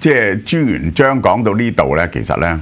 即係朱元璋講到呢度呢，其實呢，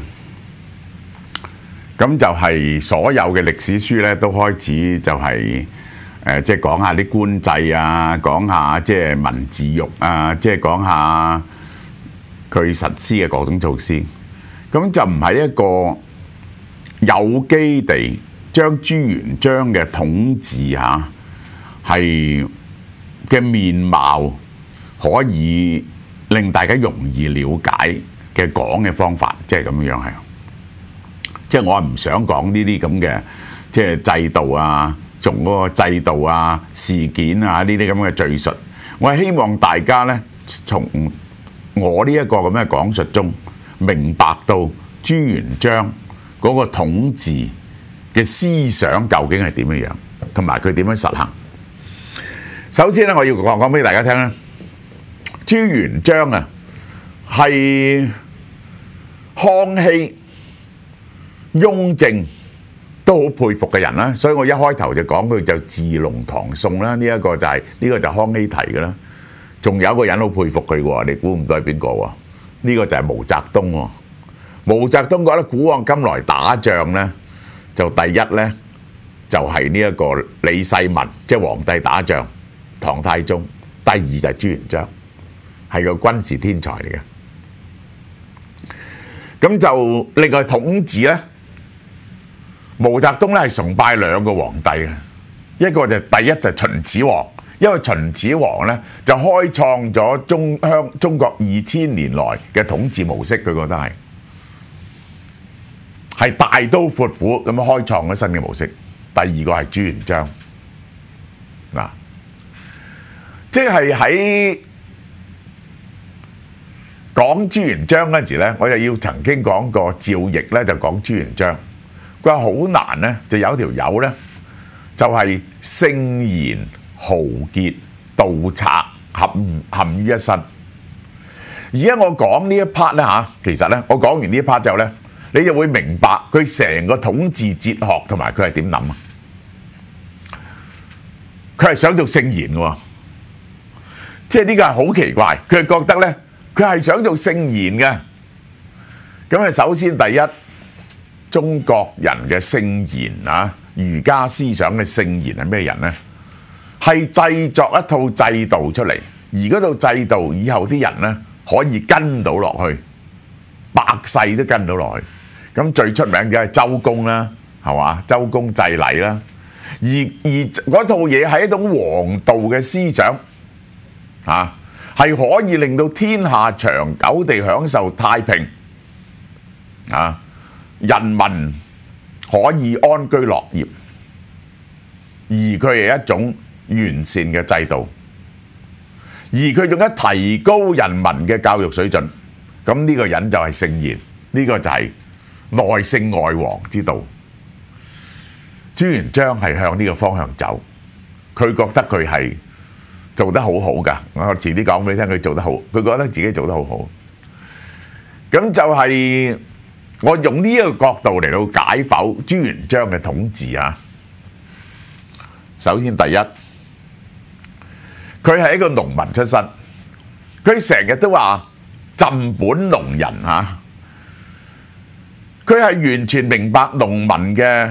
咁就係所有嘅歷史書呢都開始就係即係講下啲官制啊，講下即係文字獄啊，即係講下佢實施嘅各種措施。咁就唔係一個有機地將朱元璋嘅統治嚇係嘅面貌可以令大家容易了解嘅講嘅方法，即係咁樣係。即係我係唔想講呢啲咁嘅即係制度啊，從嗰個制度啊、事件啊呢啲咁嘅敘述。我係希望大家呢，從我呢一個咁嘅講述中，明白到朱元璋嗰個統治嘅思想究竟係點樣，同埋佢點樣實行。首先咧，我要講俾大家聽咧，朱元璋啊係康熙、雍正都好佩服嘅人啦，所以我一開頭就講佢就治龍唐宋啦，呢一個就係呢個就康熙提嘅啦。仲有一個人好佩服佢喎，你估唔到係邊個喎？呢個就係毛澤東喎。毛澤東覺得古往今來打仗咧，就第一咧就係呢一個李世民，即係皇帝打仗，唐太宗；第二就係朱元璋，係個軍事天才嚟嘅。咁就另外統治咧，毛澤東咧係崇拜兩個皇帝嘅，一個就第一就係秦始皇，因為秦始皇咧就開創咗中國2000年來嘅統治模式，佢覺得係大刀闊斧咁樣開創咗新嘅模式。第二個係朱元璋嗱，即係喺講朱元璋嗰陣時咧，我就要曾經講過趙翼咧就講朱元璋，佢話好難咧，就有條友咧就係聖賢豪傑盜賊含於一身。而家我講呢一 part 咧嚇，其實咧我講完呢一 part 之後咧，你就會明白佢成個統治哲學同埋佢係點諗啊！佢係想做聖賢嘅喎，即係呢個係好奇怪。佢係覺得咧，佢係想做聖賢嘅。咁啊，首先第一，中國人嘅聖賢啊，儒家思想嘅聖賢係咩人咧？係製作一套制度出嚟，而嗰套制度以後啲人咧可以跟到落去，百世都跟到落去。咁最出名嘅係周公啦，係嘛？周公制禮啦，而嗰套嘢係一種王道嘅思想，嚇係可以令到天下長久地享受太平，啊，人民可以安居樂業，而佢係一種完善嘅制度，而佢仲一提高人民嘅教育水準，咁呢個人就係聖賢，呢個就係內聖外王之道。朱元璋係向呢個方向走，佢覺得佢係做得好好㗎。我遲啲講俾你聽，佢做得好，佢覺得自己做得好好。咁就係我用呢一個角度嚟到解剖朱元璋嘅統治啊。首先第一，佢係一個農民出身，佢成日都話朕本農人嚇。佢係完全明白農民嘅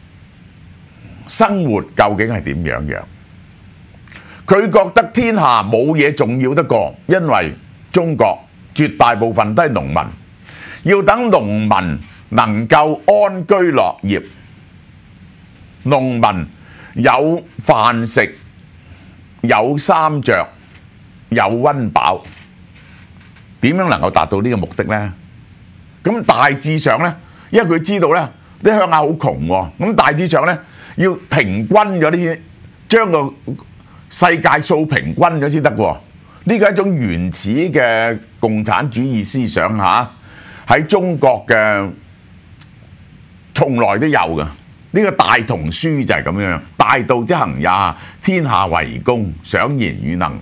生活究竟係點樣。佢覺得天下冇嘢重要得過，因為中國絕大部分都係農民，要等農民能夠安居樂業，農民有飯食、有衫着、有溫飽，點樣能夠達到呢個目的呢？咁大致上呢，因為佢知道呢啲鄉下好窮喎，咁大致上呢要平均咗啲，將個世界掃平均咗先得喎。呢個係一種原始嘅共產主義思想嚇，喺中國嘅從來都有嘅。呢個大同書就係咁樣，大道之行也，天下為公，賞賢與能，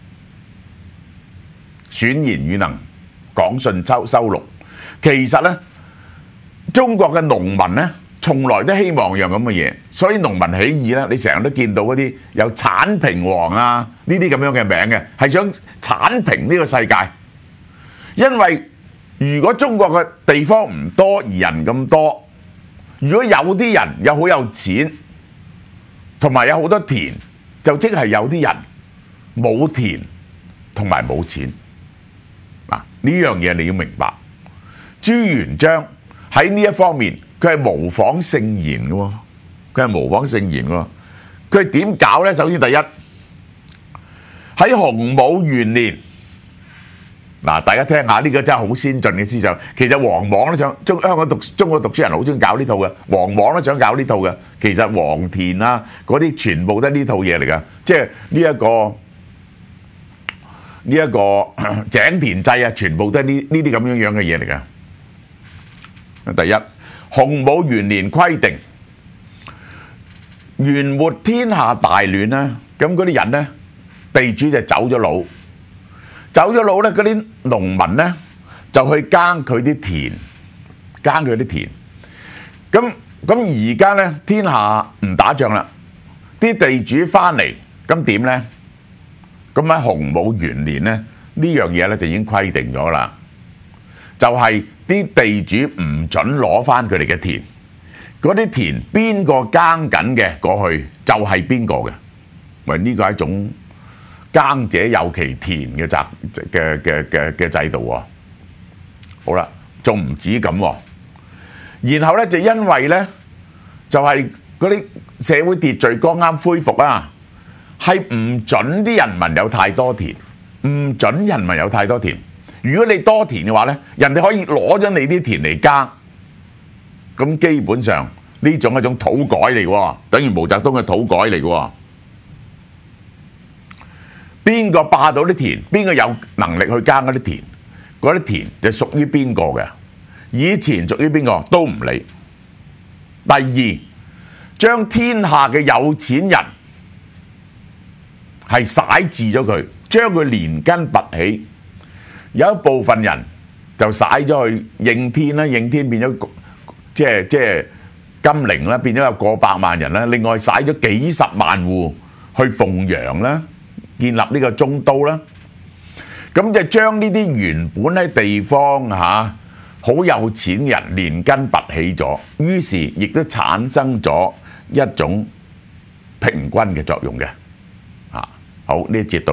選賢與能，講信收錄。其實咧，中國嘅農民咧，從來都希望樣咁嘅嘢，所以農民起義咧，你成日都見到嗰啲有剷平王啊呢啲咁樣嘅名嘅，係想剷平呢個世界。 因為如果中國嘅地方唔多而人咁多，如果有啲人有好有錢，同埋有好多田，就即係有啲人冇田同埋冇錢。嗱，呢樣嘢你要明白。朱元璋喺呢一方面，佢係模仿聖賢嘅喎，佢係模仿聖賢喎。佢係點搞呢？首先第一，喺洪武元年，嗱，大家聽下呢個真係好先進嘅思想。其實王莽都想中國讀書人好中意搞呢套嘅，王莽都想搞呢套嘅。其實黃田啊嗰啲全部都係呢套嘢嚟㗎，即係呢一個井田制啊，全部都係呢啲咁樣嘅嘢嚟㗎。第一，洪武元年規定，元末天下大亂啦，咁嗰啲人呢，地主就走咗佬。走咗佬咧，嗰啲農民咧就去耕佢啲田，耕佢啲田。咁而家咧天下唔打仗啦，啲地主翻嚟，咁點咧？咁喺洪武元年咧，呢樣嘢咧就已經規定咗啦，就係啲地主唔準攞翻佢哋嘅田，嗰啲田邊個耕緊嘅過去就係邊個嘅，喂，呢個係一種耕者有其田嘅制度喎。好啦，仲唔止咁喎。然後咧就因為咧就係嗰啲社會秩序剛啱恢復啊，係唔準啲人民有太多田，唔準人民有太多田。如果你多田嘅話咧，人哋可以攞咗你啲田嚟耕，咁基本上呢種係一種土改嚟喎，等於毛澤東嘅土改嚟喎。邊個霸到啲田，邊個有能力去耕嗰啲田，嗰啲田就屬於邊個嘅？以前屬於邊個都唔理。第二，將天下嘅有錢人係徙置咗佢，將佢連根拔起。有一部分人就徙咗去應天啦，應天變咗即係金陵啦，變咗有過百萬人啦。另外徙咗幾十萬戶去鳳陽啦，建立呢個中都啦。咁就將呢啲原本喺地方好有錢嘅人連根拔起咗，於是亦都產生咗一種平均嘅作用嘅。好，呢一節到。